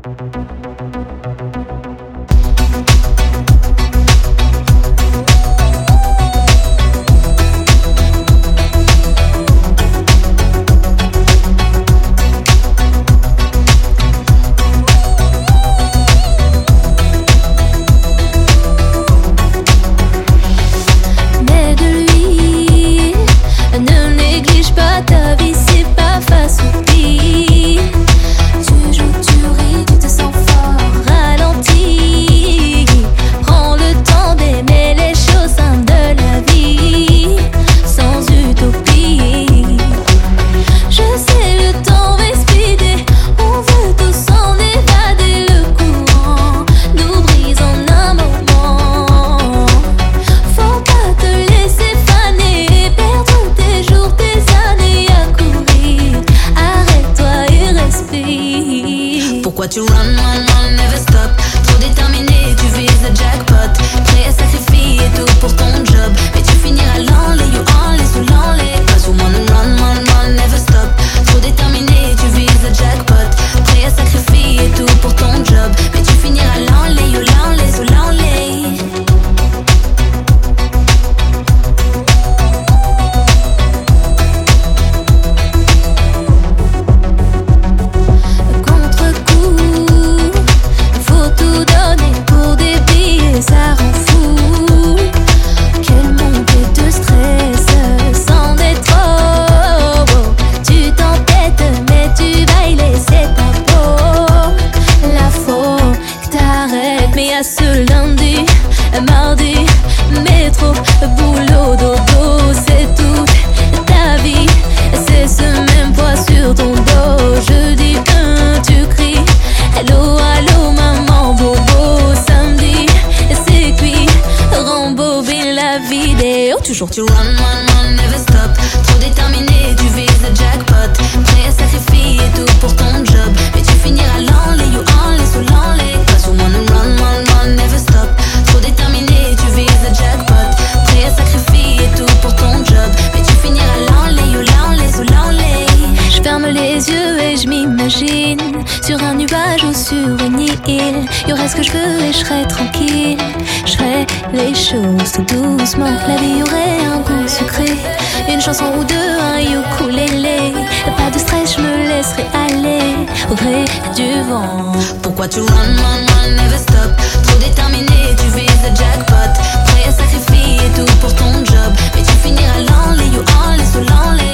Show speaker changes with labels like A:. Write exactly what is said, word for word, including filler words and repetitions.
A: Pourquoi tu run, run, run, never stop? Trop déterminé, tu vises le jackpot. Prêt à sacrifier tout pour ton job, mais tu finiras l'enlay, you enlay sous l'enlay. Cause you wanna run, run, run, never stop. Trop déterminé, tu vises le jackpot. Prêt à sacrifier tout pour ton job, mais tu finiras l'enlay, you l'enlay sous l'enlay.
B: Ça rend fou. Quelle montée de stress, c'en est trop. Tu t'entêtes mais tu vas y laisser ta peau. La faut que t'arrêtes, mais à ce lundi, mardi, métro, boulot, dodo, c'est toute ta vie. C'est ce même poids sur ton dos. Je dis un, tu cries hello, allô maman, bobo. Samedi, c'est cuit, rembobine la vidéo.
A: Toujours tu run, run, run, never stop. Trop déterminé, tu vises le jackpot. Prêt à sacrifier tout pour ton job, mais tu finiras l'enlay, you enlay sous l'enlay. Cause you wanna run, run, run, never stop. Trop déterminé, tu vises le jackpot. Prêt à sacrifier tout pour ton job, mais tu finiras l'enlay, you l'enlay sous l'enlay.
B: Je ferme les yeux et je m'imagine sur un nuage ou sur une île. Y'aurait ce que je veux et je serais tranquille. Je ferais les choses tout doucement. La vie aurait un goût sucré. Une chanson ou deux, un ukulélé. Pas de stress, je me laisserai aller au gré du vent.
A: Pourquoi tu run, run, run, never stop? Trop déterminé, tu vises le jackpot. Prêt à sacrifier tout pour ton job, mais tu finiras l'enlay, you enlay sous l'enlay.